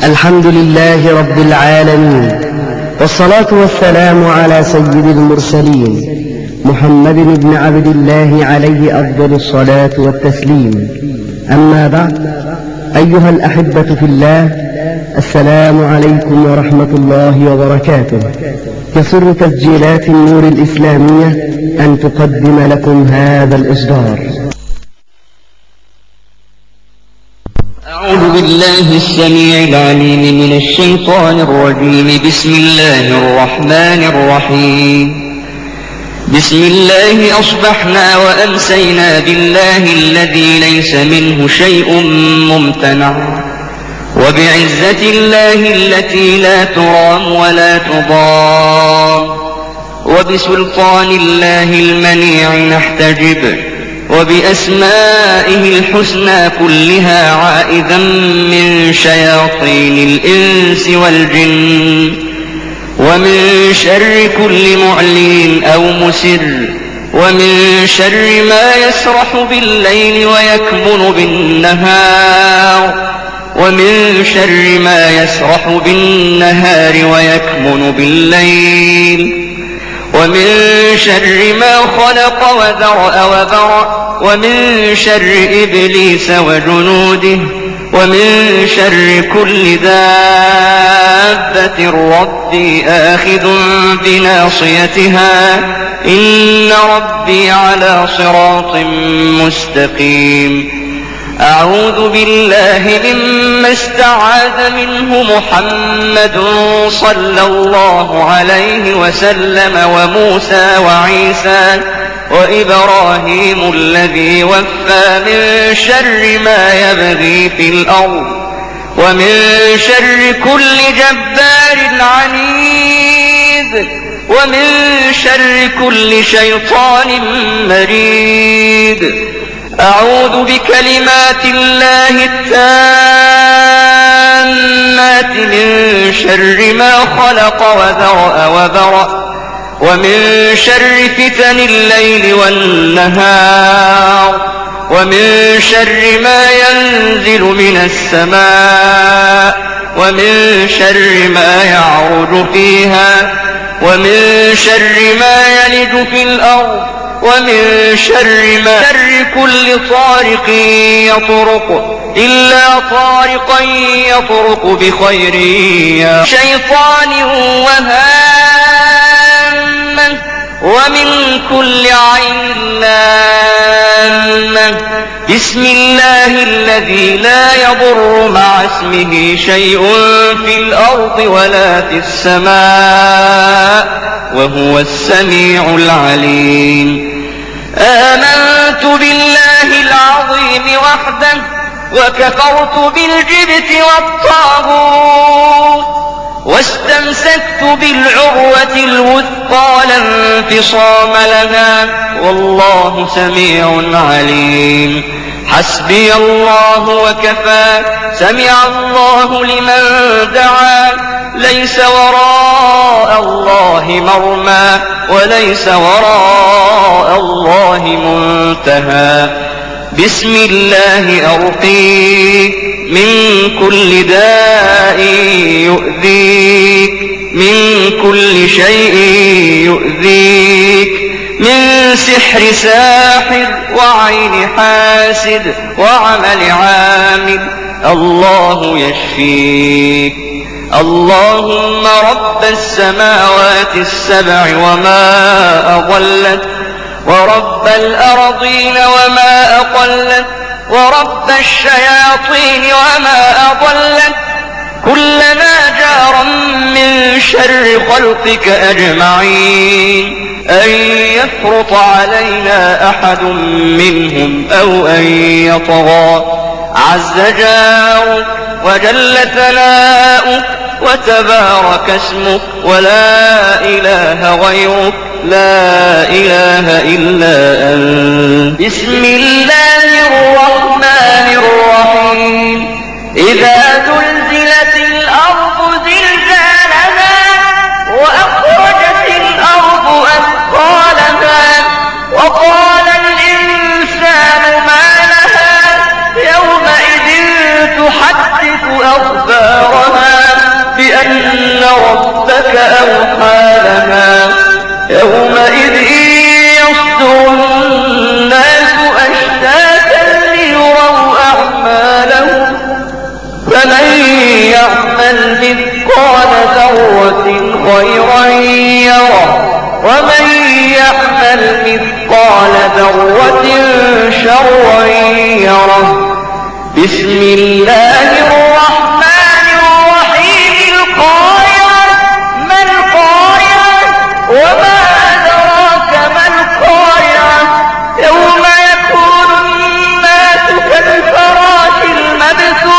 الحمد لله رب العالمين، والصلاة والسلام على سيد المرسلين محمد بن عبد الله عليه أفضل الصلاة والتسليم. أما بعد، أيها الأحبة في الله، السلام عليكم ورحمة الله وبركاته. يسر تسجيلات النور الإسلامية أن تقدم لكم هذا الإصدار. أعوذ بالله السميع العليم من الشيطان الرجيم. بسم الله الرحمن الرحيم. بسم الله أصبحنا وأمسينا بالله الذي ليس منه شيء ممتنع، وبعزة الله التي لا ترام ولا تضام، وبسلطان الله المنيع نحتجب، وبأسمائه الحسنى كلها عائذا من شياطين الإنس والجن، ومن شر كل معلن أو مسر، ومن شر ما يسرح بالليل ويكمن بالنهار، ومن شر ما يسرح بالنهار ويكمن بالليل، ومن شر ما خلق وذرأ وبرأ، ومن شر إبليس وجنوده، ومن شر كل دابة ربي آخذ بناصيتها، إن ربي على صراط مستقيم. أعوذ بالله مما استعاذ منه محمد صلى الله عليه وسلم، وموسى وعيسى وإبراهيم الذي وفى، من شر ما يبغي في الأرض، ومن شر كل جبار عنيد، ومن شر كل شيطان مريد. أعوذ بكلمات الله التامات من شر ما خلق وذرأ وبرأ، ومن شر فتن الليل والنهار، ومن شر ما ينزل من السماء، ومن شر ما يعرج فيها، ومن شر ما يلج في الأرض، ومن شر كل طارق يطرق إلا طارقا يطرق بخير، يا شيطان وهامة، ومن كل عين لامة. بسم الله الذي لا يضر مع اسمه شيء في الأرض ولا في السماء، وهو السميع العليم. آمنت بالله العظيم وحده، وكفرت بالجبت والطاغوت، واستمسكت بالعروة الوثقى لا انفصام لها، والله سميع عليم. حسبي الله وكفى، سمع الله لمن دعا، ليس وراء الله مرمى، وليس وراء الله منتهى. بسم الله أرقيك من كل داء يؤذيك، من كل شيء يؤذيك، من سحر ساحر وعين حاسد وعمل عامل، الله يشفيك. اللهم رب السماوات السبع وما أضلت، ورب الأرضين وما أقلت، ورب الشياطين وما أضلت، كلنا جارا من شر خلقك أجمعين، أن يفرط علينا أحد منهم أو أن يطغى. عز جارك وجل ثناؤك وتبارك اسمك، ولا إله غيرك، لا إله إلا أنت. بسم الله الرحمن الرحيم. إذا زلزلت الأرض زلزالها، وأخرجت الأرض أثقالها، وقال الإنسان ما لها يومئذ تحدث أخبارها كذلك أوحى لها يومئذ يصدر الناس أشتاتا ليروا أعمالهم فمن يعمل مثقال ذرة خيرا يره ومن يعمل مثقال ذرة شرا يره. بسم الله الرحمن الرحيم. القارعة ما القارعة وما أدراك ما القارعة يوم يكون الناس كالفراش المبثوث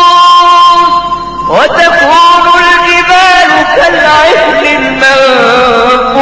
وتكون الجبال كالعهن المنفوش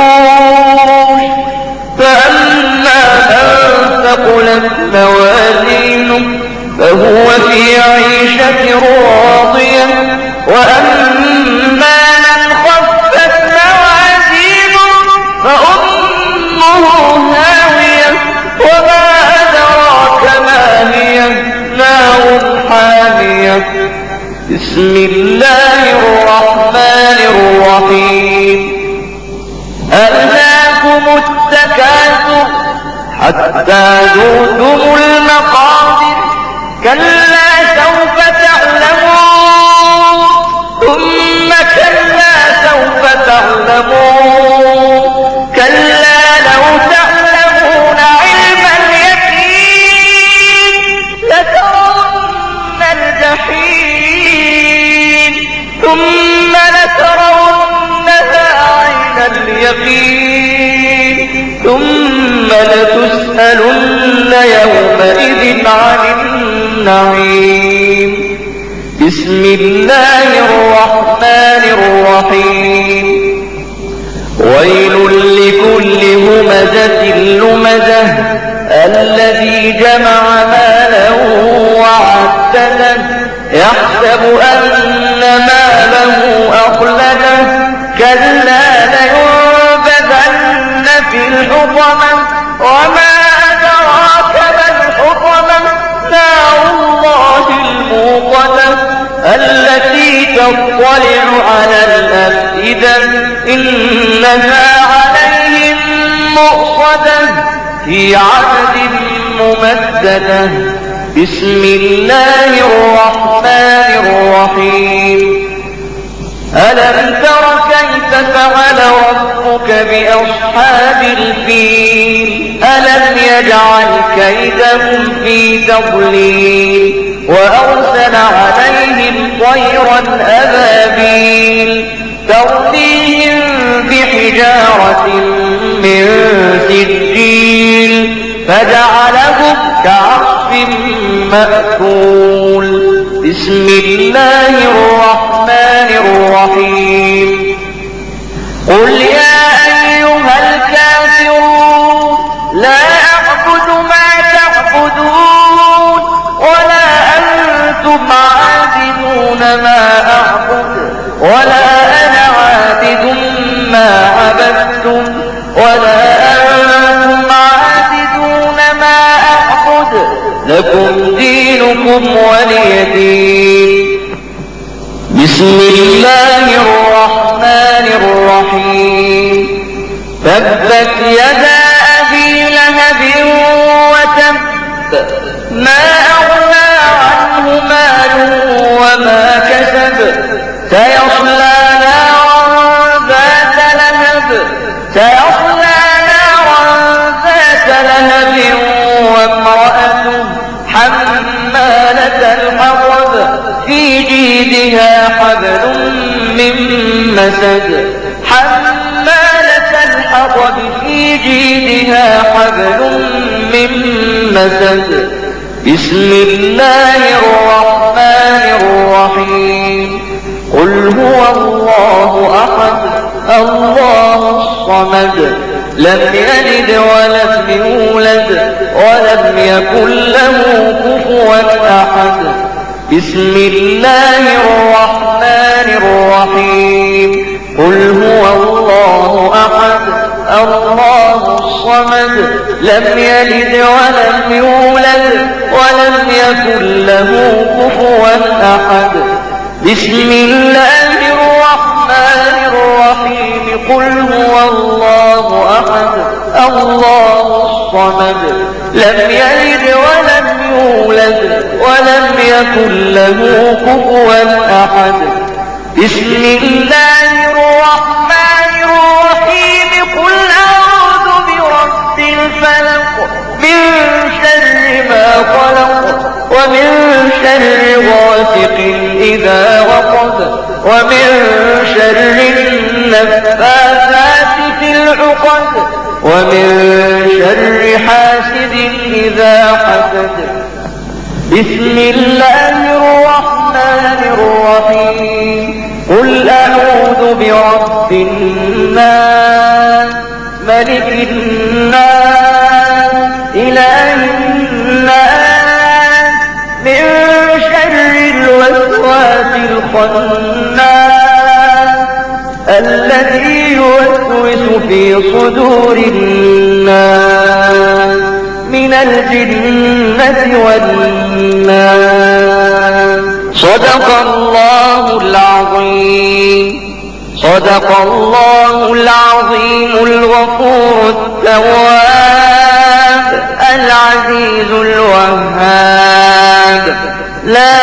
فأما من ثقلت موازينه فهو في عيشة راضية وأما من خفت موازينه فأمه هاوية وما أدراك ما هي نار حامية. بسم الله الرحمن الرحيم. ألهاكم التكاثر حتى زرتم المقابر كلا سوف تعلمون ثم كلا سوف تعلمون كلا لو تعلمون علم اليقين لترون الجحيم ثم لترونها عين اليقين ثم لتسألن يومئذ عن النعيم. بسم الله الرحمن الرحيم. ويل لكل همزة لمزة الذي جمع مالا وعدده يحسب أن ماله أخلده كلا لينبذن في الحطمة وما أدراك ما الحطمة نار الله الموقدة التي تطلع على الأفئدة إنها عليهم مؤصدة في عهد ممددة. بسم الله الرحمن الرحيم. ألم تر كيف فعل ربك بأصحاب الفيل ألم يجعل كيدهم في تضليل وأرسل عليهم طيرا أبابيل ترميهم بحجارة من سجيل فجعلهم كعصف مأكول. بسم الله الرحمن الرحيم. قل يا أيها الكافرون لا أعبد ما تعبدون ولا أنتم عابدون ما أعبد ولا أنا عابد ما عبدتم ولا أنتم عابدون ما أعبد لكم دينكم ولي دين. بسم الله الرحمن الرحيم. تبت يدا أبي لهب وتب ما أغنى عنه ماله وما كسب سيصلى نارا ذات لهب وامرأته حمالة الحطب في جيدها حبل من مسد بسم الله الرحمن الرحيم. قل هو الله أحد الله الصمد لم يلد ولم يولد ولم يكن له كفوا أحد. بسم الله الرحمن الرحيم. قل هو الله أحد الله الصمد لم يلد ولم يولد ولم يكن له كفوا أحد. بسم الله الرحمن الرحيم. الرحيم قل هو الله أحد الله الصمد لم يلد ولم يولد ولم يكن له كفوا أحد بسم الله الرحمن الرحيم قل أعوذ برب الفلق من شر ما خلق ومن شر غاسق إذا وقب ومن شر النفاثات في العقد ومن شر حاسد إذا حسد بسم الله الرحمن الرحيم قل أعوذ برب الناس ملك الناس إله الناس من شر الوسواس الخناس الذي يوسوس في صدور الناس من الجنة والناس صدق الله العظيم صدق الله العظيم الغفور التواب العزيز الوهاب لا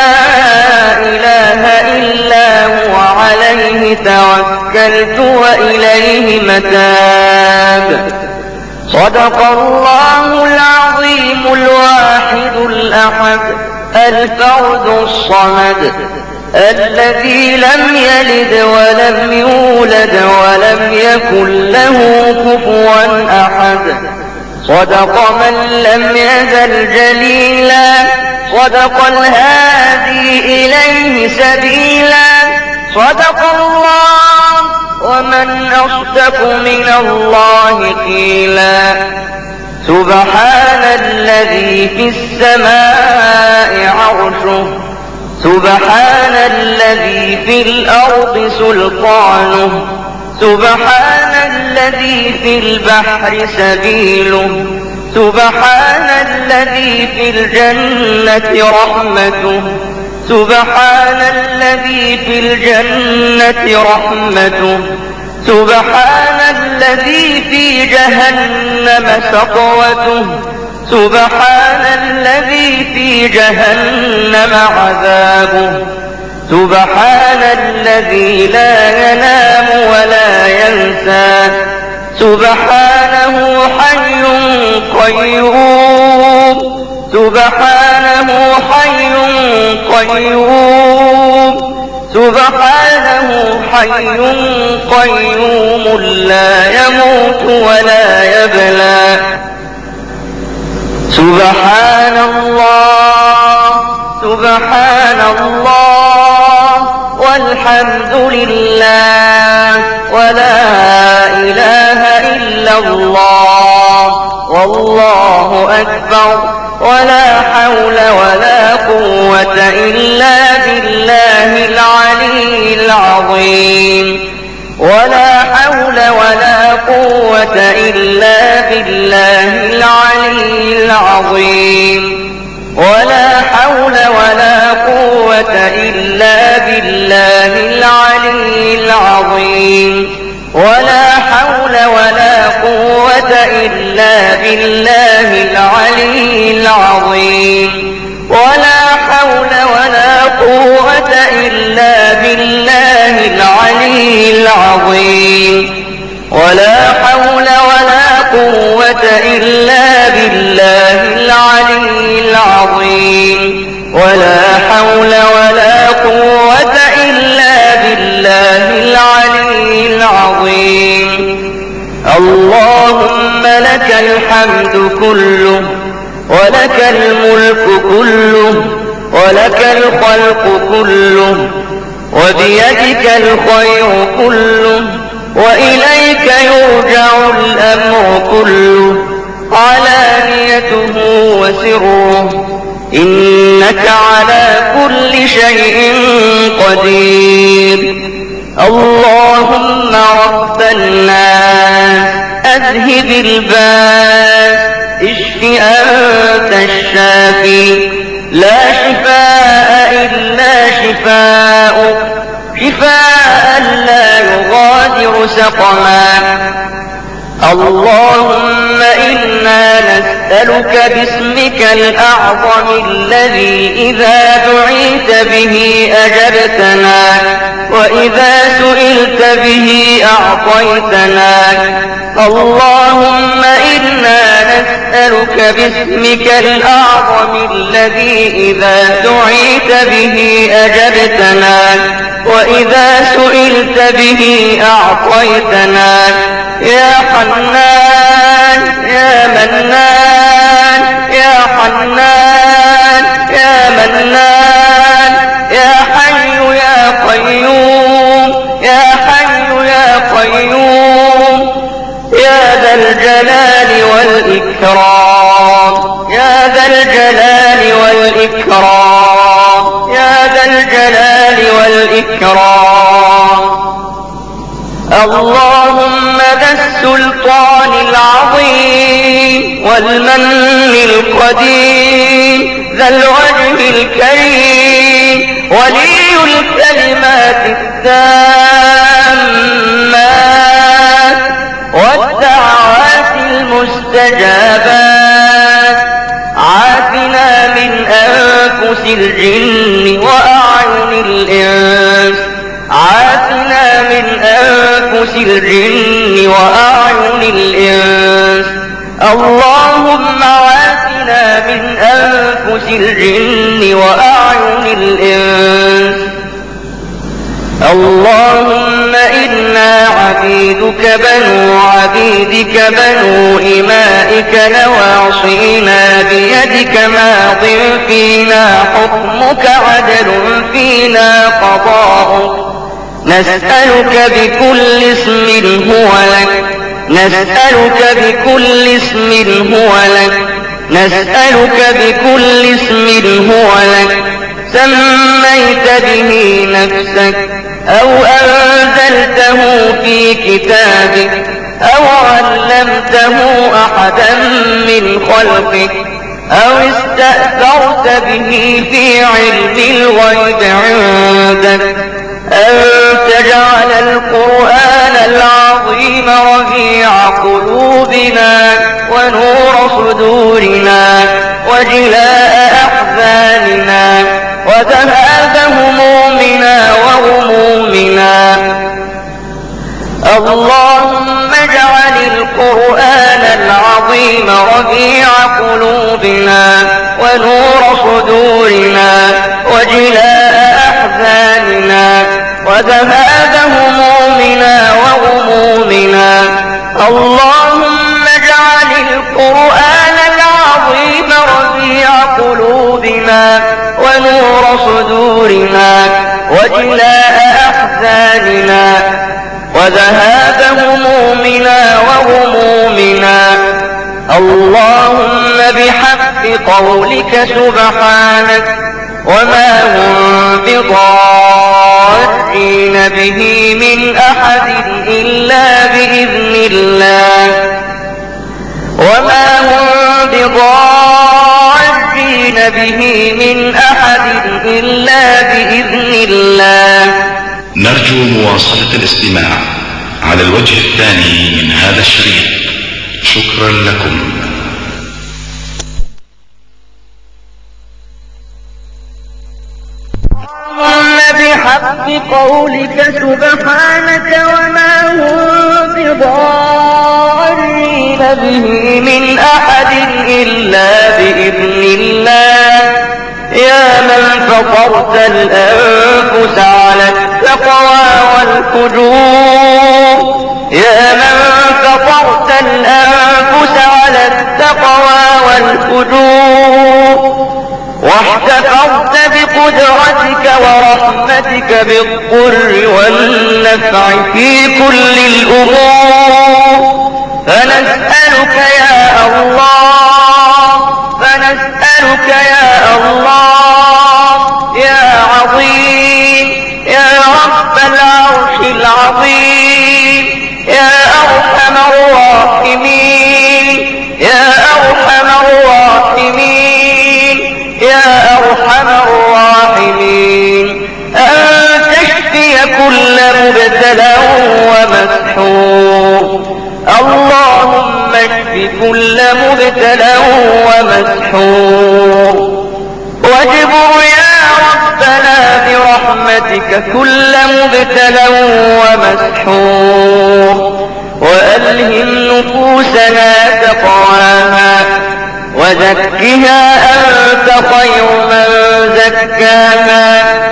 إله إلا هو عليه توكلت وإليه متاب صدق الله العظيم الواحد الأحد الفرد الصمد الذي لم يلد ولم يولد ولم يكن له كفوا أحد صدق من لم يزل جليلا صدق الهادي إليه سبيلا صدق الله ومن أصدق من الله قيلا سبحان الذي في السماء عرشه سبحان الذي في الأرض سلطانه سبحان الذي في البحر سبيله سبحان الذي في الجنة رحمته سبحان الذي في الجنة رحمته سبحان الذي في جهنم سطوته سبحان الذي في جهنم عذابه سبحان الذي لا ينام ولا ينسى سبحانه حي قيوم سبحانه حي قيوم سبحانه حي قيوم لا يموت ولا يبلى سبحان الله سبحان الله والحمد لله ولا إله إلا الله والله أكبر ولا حول ولا قوة إلا بالله العلي العظيم ولا حول ولا قوة إلا بالله العلي العظيم ولا حول ولا قوة إلا بالله العلي العظيم ولا حول ولا قوة إلا بالله العلي العظيم ولا حول ولا قوة إلا بالله العلي العظيم ولا حول ولا قوة إلا بالله العلي العظيم ولا حول ولا قوة إلا بالله العلي العظيم اللهم لك الحمد كله ولك الملك كله ولك الخلق كله وبيدك الخير كله وإليك يرجع الأمر كله علانيته وسره إنك على كل شيء قدير اللهم رب الناس أذهب الباس اشف أنت الشافي لا شفاء إلا شفاؤك شفاء لا يغادر سقما. اللهم إنا نسألك باسمك الأعظم الذي إذا دعيت به أجبتنا وإذا سئلت به أعطيتنا. اللهم إنا نسألك باسمك الأعظم الذي إذا دعيت به أجبتنا وإذا سئلت به أعطيتنا. يا حنان يا منان يا حنان يا منان يا حي يا قيوم يا حي يا قيوم يا ذا الجلال والإكرام يا ذا الجلال والإكرام يا ذا الجلال والإكرام. اللهم ذا السلطان العظيم والمن القديم ذا الوجه الكريم ولي الكلمات التامات والدعوات المستجابات. عافنا من أنفس الجن وأعين الإنس عافنا من أنفس الجن وأعين الإنس. اللهم عافنا من أنفس الجن وأعين الإنس. اللهم إنا عبيدك بنو عبيدك بنو إمائك نواصينا بيدك ماض فينا حكمك عدل فينا قضاؤك. نسألك بكل اسم هو لك نسألك بكل اسم هو لك نسألك بكل اسم هو لك سميت به نفسك أو أنزلته في كتابك أو علمته أحدا من خلقك أو استأثرت به في علم الغيب عندك أن تجعل القرآن العظيم ربيع قلوبنا ونور صدورنا وجلاء أحزاننا وذهاب همومنا وغمومنا. اللهم اجعل القرآن العظيم ربيع قلوبنا ونور صدورنا وجلاء أحزاننا وذهاب همومنا وغمومنا. اللهم اجعل القرآن العظيم ربيع قلوبنا ونور صدورنا وجلاء أحزاننا وذهاب همومنا وغمومنا. اللهم بحق قولك سبحانك وما هم بضارين به من أحد إلا بإذن الله وما هم بضارين به من أحد إلا بإذن الله. نرجو مواصلة الاستماع على الوجه الثاني من هذا الشريط. شكرا لكم. بحق قولك سبحانك وما هم بضارين به من أحد إلا بإذن الله. يا من فطرت الأنفس على التقوى والفجور يا من فطرت الأنفس على التقوى والفجور واحتفظت بقدرتك ورحمتك بالضر والنفع في كل الأمور. فنسألك يا الله فنسألك يا الله يا عظيم يا رب العرش العظيم يا أرحم الراحمين يا أرحم الراحمين يا أرحم الراحمين أن تشفي كل مبتلى ومسحور ربك كل مبتلى ومسحور وألهم نفوسنا تقواها وزكها أنت خير من زكاها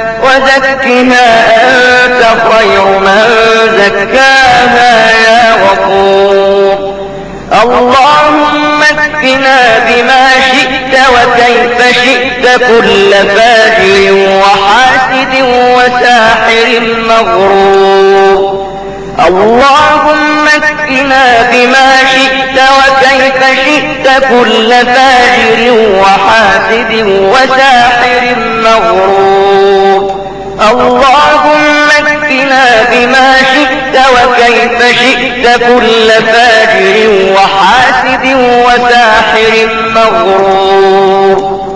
يا غفور اللهم اكفنا بما شئت وكيف شئت كل فاجر وحاسد وساحر مغرور اللهم اكفنا بما شئت وكيف شئت كل فاجر وحاسد وساحر مغرور اللهم اكفنا بما شئت وكيف شئت كل فاجر وحاسد وساحر مغرور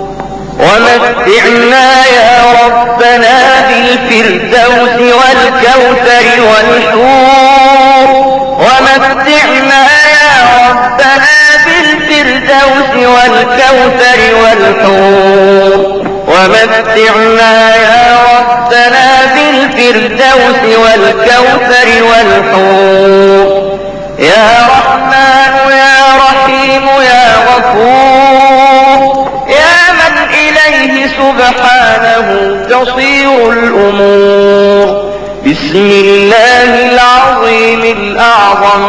ومتعنا يا ربنا بالفردوس والكوثر والحور ومتعنا يا ربنا بالفردوس والكوثر والحور ومتعنا يا ربنا بالفردوس والكوثر والحور يا رحمن يا رحيم يا غفور يا من إليه سبحانه تصير الأمور بسم الله العظيم الأعظم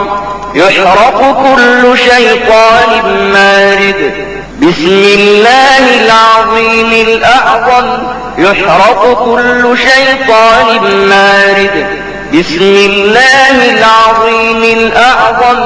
يحرق كل شيطان مارد بسم الله العظيم الأعظم يحرق كل شيطان مارد بسم الله العظيم الأعظم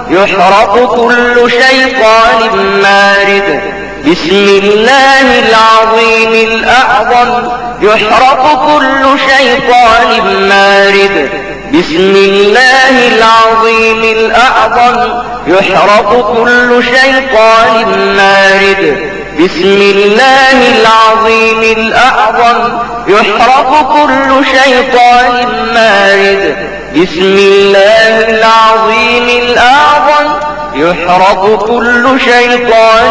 يحرق كل شيطان مارد بسم الله العظيم الأعظم يحرق كل شيطان مارد بسم الله العظيم الأعظم يحرق كل شيطان مارد بسم الله العظيم الأعظم يحرق كل شيطان مارد بسم الله العظيم الأعظم يحرق كل شيطان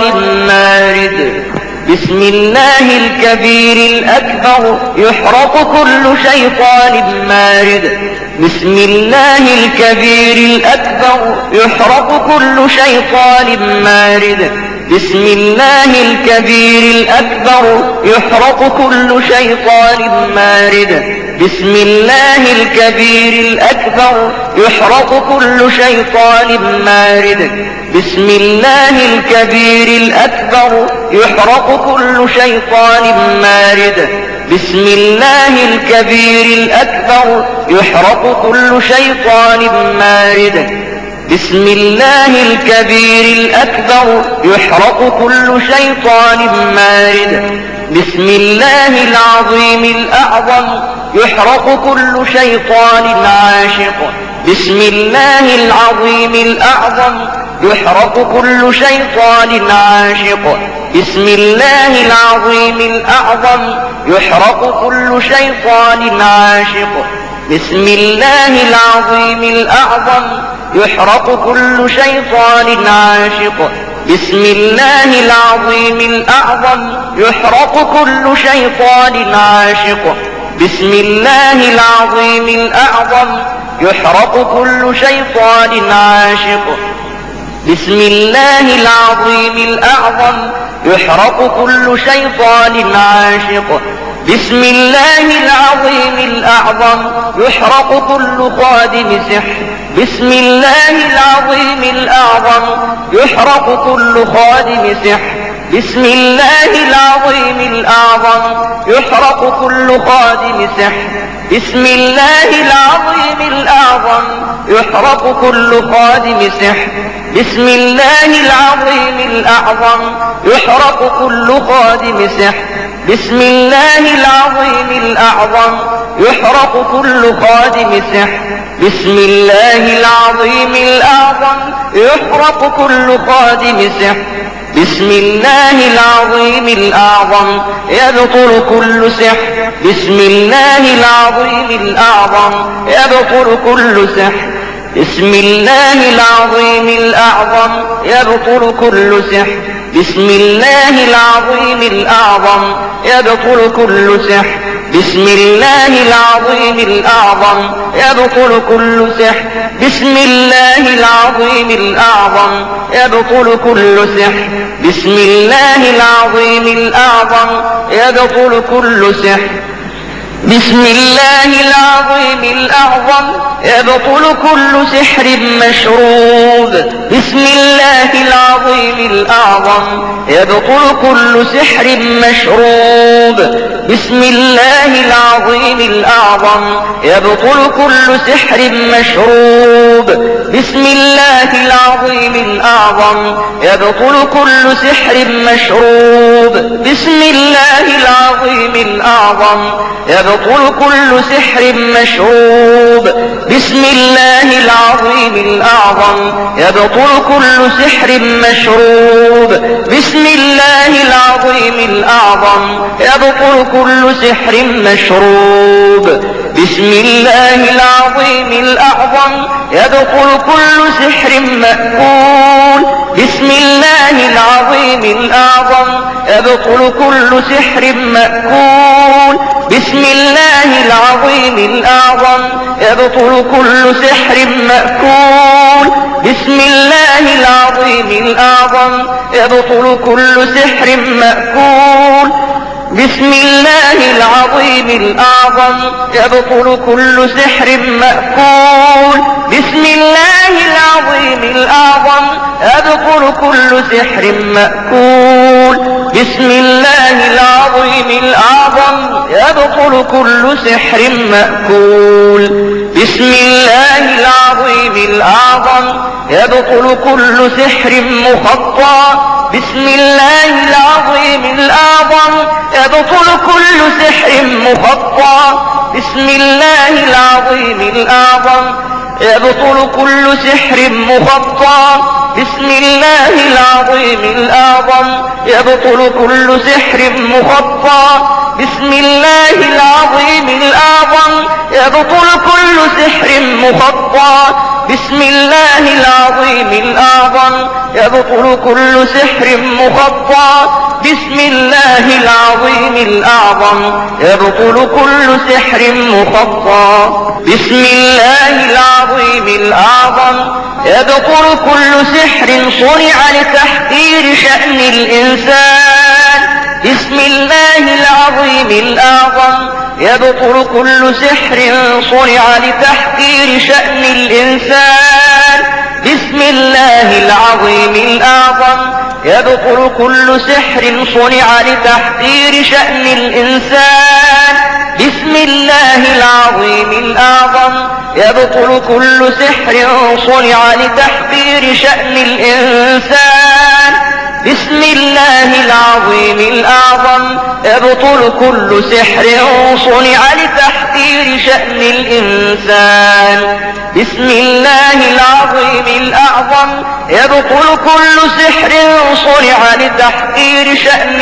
مارد بسم الله الكبير الأكبر يحرق كل شيطان مارد بسم الله الكبير الأكبر يحرق كل شيطان مارد بسم الله الكبير الأكبر يحرق كل شيطان مارد بسم الله الكبير الأكبر يحرق كل شيطان مارد بسم الله الكبير الأكبر يحرق كل شيطان مارد بسم الله الكبير الأكبر يحرق كل شيطان مارد بسم الله الكبير الأكبر يحرق كل شيطان مارد بسم الله العظيم الأعظم يحرق كل شيطان عاشق بسم الله العظيم الأعظم يحرق كل شيطان عاشق بسم الله العظيم الأعظم يحرق كل شيطان عاشق بسم الله العظيم الأعظم يحرق كل شيطان عاشق بسم الله العظيم الأعظم يحرق كل شيطان عاشق بسم الله العظيم الأعظم يحرق كل شيطان عاشق بسم الله العظيم الأعظم يحرق كل شيطان عاشق بسم الله العظيم الأعظم يحرق كل خادم سحر بسم الله العظيم الأعظم يحرق كل خادم سحر بسم الله العظيم الأعظم يحرق كل خادم سحر بسم الله العظيم الأعظم يحرق كل خادم سحر بسم الله العظيم الأعظم يحرق كل خادم سحر بسم الله العظيم الأعظم يحرق كل خادم سحر بسم الله العظيم الأعظم يحرق كل خادم سحر بسم الله العظيم الأعظم يبطل كل سحر بسم الله العظيم الأعظم يبطل كل سحر بسم الله العظيم الأعظم يبطل كل سحر بسم الله العظيم الأعظم يبطل كل سحر بسم الله العظيم الأعظم يبطل كل سحر بسم الله العظيم الأعظم يبطل كل سحر بسم الله العظيم الأعظم يبطل كل سحر بسم الله العظيم الأعظم يبطل كل سحر مشروب بسم الله العظيم الأعظم يبطل كل سحر مشروب بسم الله العظيم الأعظم يبطل كل سحر مشروب بسم الله العظيم الأعظم يبطل كل سحر مشروب بسم الله العظيم الأعظم يبطل كل سحر مشروب بسم الله العظيم الأعظم يبطل كل سحر مشروب بسم الله العظيم الأعظم يبطل كل سحر مشروب بسم الله العظيم الأعظم يبطل كل سحر مأكول بسم الله العظيم الأعظم يبطل كل سحر مأكول بسم الله العظيم الأعظم يبطل كل سحر مأكول بسم الله العظيم الأعظم يبطل كل سحر مأكول بسم الله العظيم الأعظم يبطل كل سحر مأكول بسم الله العظيم الأعظم يبطل كل سحر مأكول بسم الله العظيم الأعظم يبطل كل سحر مأكول بسم الله العظيم الأعظم يبطل كل سحر مخطى بسم الله العظيم الأعظم يبطل كل سحر مخطى بسم الله العظيم الأعظم يبطل كل سحر مخطى بسم الله العظيم الأعظم يبطل كل سحر مخطى بسم الله العظيم الأعظم يبطل كل سحر مخطى بسم الله العظيم الأعظم يبطل كل سحر مخطى بسم الله العظيم الأعظم يبطل كل سحر مخطى بسم الله العظيم الأعظم يبطل كل سحر صنع لتحقير شأن الإنسان بسم الله العظيم الأعظم يبطل كل سحر صنع لتحقير شأن الإنسان بسم الله العظيم الأعظم يبطل كل سحر صنع لتحقير شأن الإنسان بسم الله العظيم الأعظم يبطل كل سحر صنع لتحقير شأن الإنسان بسم الله العظيم الأعظم يبطل كل سحر صنع لتحقير شأن الإنسان بسم الله العظيم الأعظم يبطل كل سحر صنع لتحقير شأن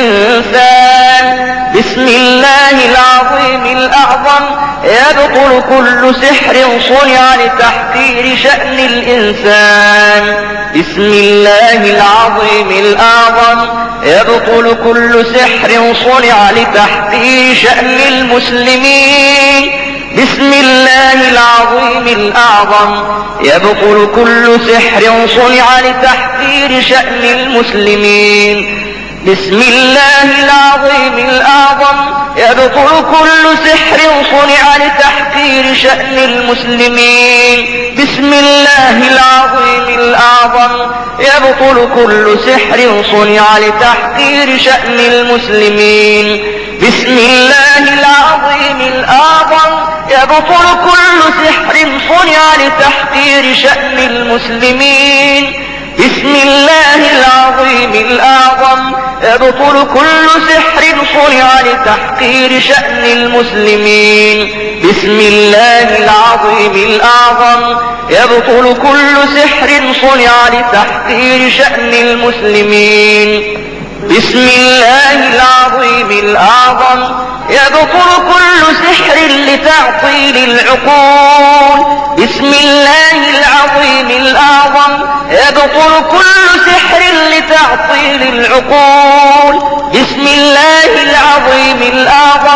الإنسان بسم الله العظيم الأعظم يبطل كل سحر صنع لتحقير شأن الإنسان بسم الله العظيم الأعظم يبطل كل سحر صنع لتحقير شأن المسلمين بسم الله العظيم الأعظم يبطل كل سحر صنع لتحقير شأن المسلمين بسم الله العظيم الأعظم يبطل كل سحر صنع لتحقير شأن المسلمين بسم الله العظيم الأعظم يبطل كل سحر صنع لتحقير شأن المسلمين بسم الله العظيم الأعظم يبطل كل سحر صنع لتحقير شأن المسلمين بسم الله العظيم الأعظم يبطل كل سحر صنع لتحقير شأن المسلمين بسم الله العظيم الأعظم يبطل كل سحر صنع لتحقير شأن المسلمين بسم الله العظيم الأعظم يبطل كل سحر لتعطيل العقول بسم الله العظيم الأعظم يبطل كل سحر لتعطيل العقول بسم الله العظيم الأعظم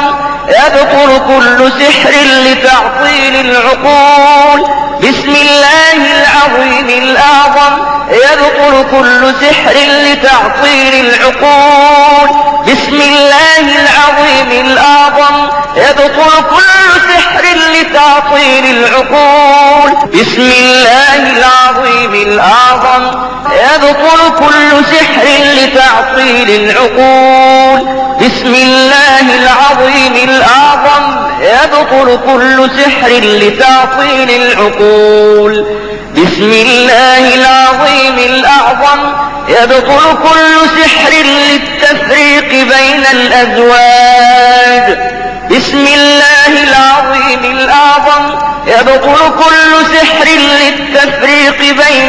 يبطل كل سحر لتعطيل العقول. بسم الله العظيم الأعظم يبطل كل سحر لتعطيل العقول. بسم الله العظيم الأعظم يبطل كل سحر لتعطيل العقول. بسم الله العظيم الأعظم يبطل كل سحر لتعطيل العقول. بسم الله العظيم الأعظم يبطل كل سحر لتعطيل العقول. بسم الله العظيم الأعظم يبطل كل سحر للتفريق بين الأزواج. بسم الله العظيم الأعظم يبطل كل سحر للتفريق بين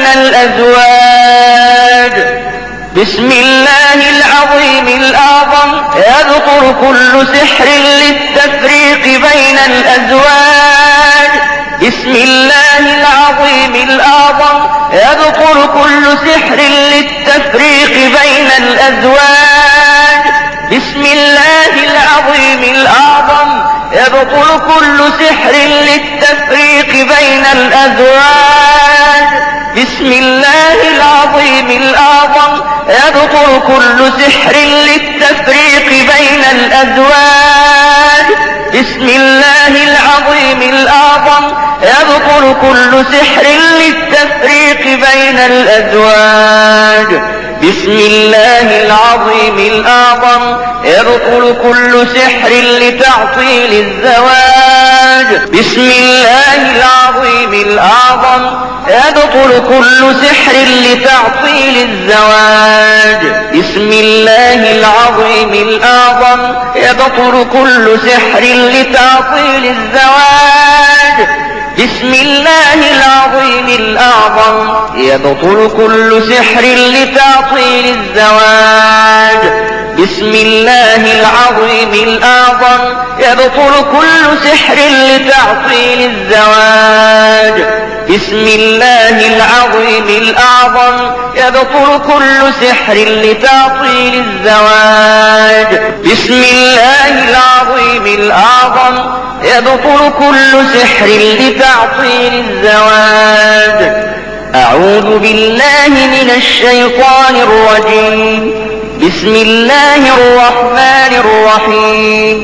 الأزواج. بسم الله العظيم الأعظم يبطل كل سحر للتفريق بين الأزواج. بسم الله العظيم الأعظم يبطل كل سحر للتفريق بين الأزواج. بسم الله العظيم الأعظم يبطل كل سحر للتفريق بين الأزواج. بسم الله العظيم الأعظم يبطل كل سحر للتفريق بين الأزواج. بسم الله العظيم الأعظم يبطل كل سحر للتفريق بين الأزواج. بسم الله العظيم الأعظم يبطل كل سحر لتعطيل الزواج. بسم الله العظيم الأعظم يبطل كل سحر لتعطيل الزواج. بسم الله العظيم الأعظم يبطل كل سحر لتعطيل الزواج. بسم الله العظيم الأعظم يبطل كل سحر لتعطيل الزواج. بسم الله العظيم الأعظم يبطل كل سحر لتعطيل الزواج. بسم الله العظيم الأعظم يبطل كل سحر لتعطيل الزواج. بسم الله العظيم الأعظم يبطل كل سحر لتعطيل الزواج. أعوذ بالله من الشيطان الرجيم. بسم الله الرحمن الرحيم.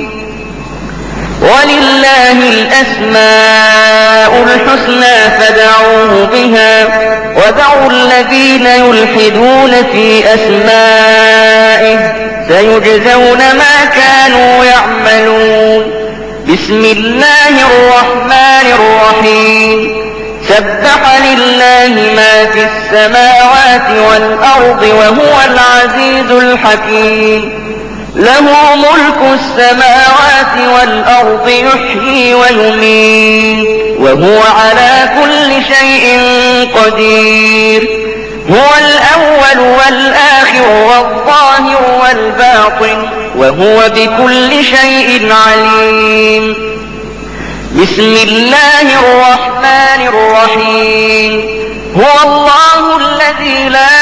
ولله الأسماء الحسنى فادعوه بها وذروا الذين يلحدون في أسمائه سيجزون ما كانوا يعملون. بسم الله الرحمن الرحيم. سبح لله ما في السماوات والأرض وهو العزيز الحكيم. له ملك السماوات والأرض يحيي ويميت وهو على كل شيء قدير. هو الأول والآخر والظاهر والباطن وهو بكل شيء عليم. بسم الله الرحمن الرحيم. هو الله الذي لا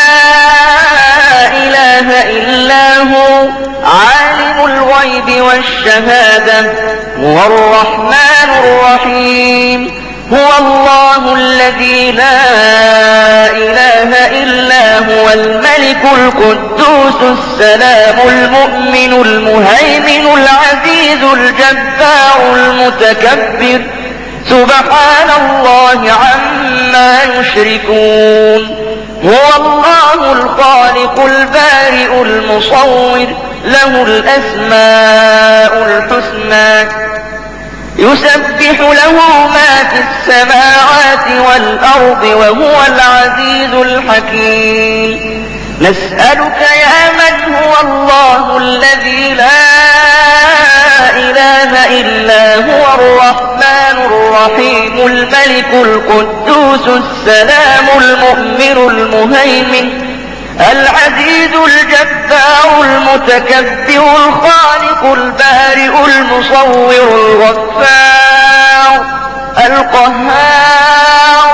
إله إلا هو عالم الغيب والشهادة هو الرحمن الرحيم. هو الله الذي لا إله إلا هو الملك القدوس السلام المؤمن المهيمن العزيز الجبار المتكبر سبحان الله عما يشركون. هو الله الخالق البارئ المصور له الأسماء الحسنى يسبح له ما في السماوات والأرض وهو العزيز الحكيم. نسألك يا من هو الله الذي لا إله إلا هو الرحمن الرحيم الملك القدوس السلام المؤمن المهيمن العزيز الجبار المتكبر الخالق البارئ المصور الغفار القهار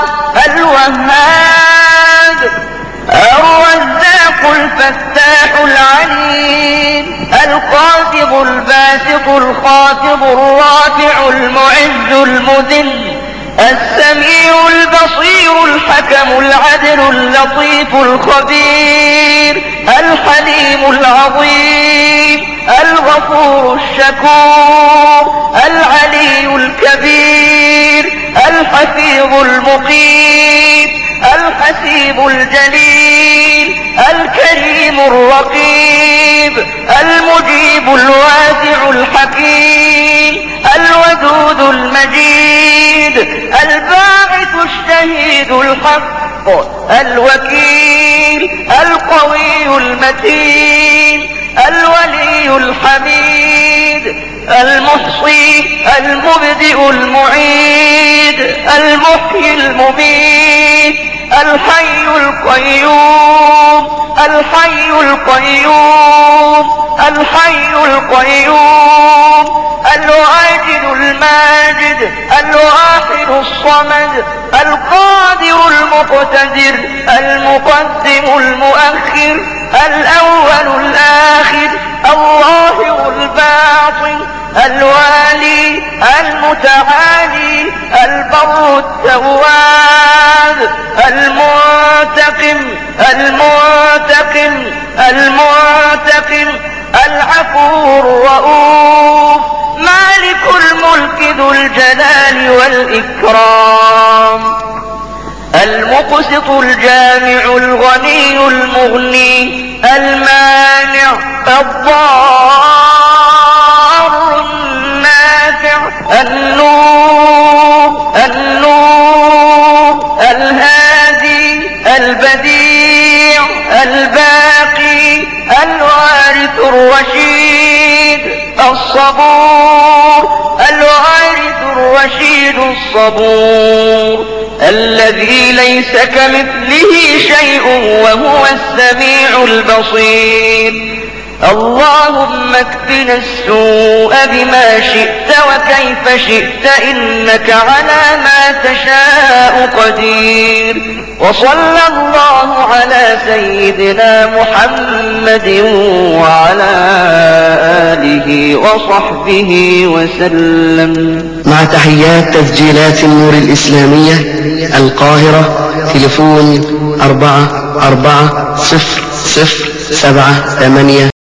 الوهاب الرزاق الفتاح العليم القادر القابض الباسط الخافض الرافع المعز المذل، السميع البصير الحكم العدل اللطيف الخبير، الحليم العظيم الغفور الشكور، العلي الكبير الحفيظ المقيت، الحسيب الجليل الكريم الرقيب، المجيب الواسع الحكيم، الودود المجيد، الباعث الشهيد الحق، الوكيل القوي المتين، الولي الحميد، المحصي المبدئ المعيد، المحيي المميت، الحي القيوم، الحي القيوم، الحي القيوم، الواجد الماجد، الواحد الصمد، القادر المقتدر، المقدم المؤخر، الأول الآخر، الظاهر الباطن، الوالي المتعالي، البر التواب، المنتقم المنتقم المنتقم، العفو الرؤوف، مالك الملك ذو الجلال والإكرام، المقسط الجامع الغني المغني، المانع الضار النافع، النور النور، الهادي البديع الباقي، الوارث الرشيد الصبور، الوارث الرشيد الصبور، الذي ليس كمثله شيء وهو السميع البصير. اللهم اكفنا السوء بما شئت وكيف شئت، إنك على ما تشاء قدير. وصلى الله على سيدنا محمد وعلى آله وصحبه وسلم. مع تحيات تسجيلات النور الإسلامية القاهرة، تليفون 4400788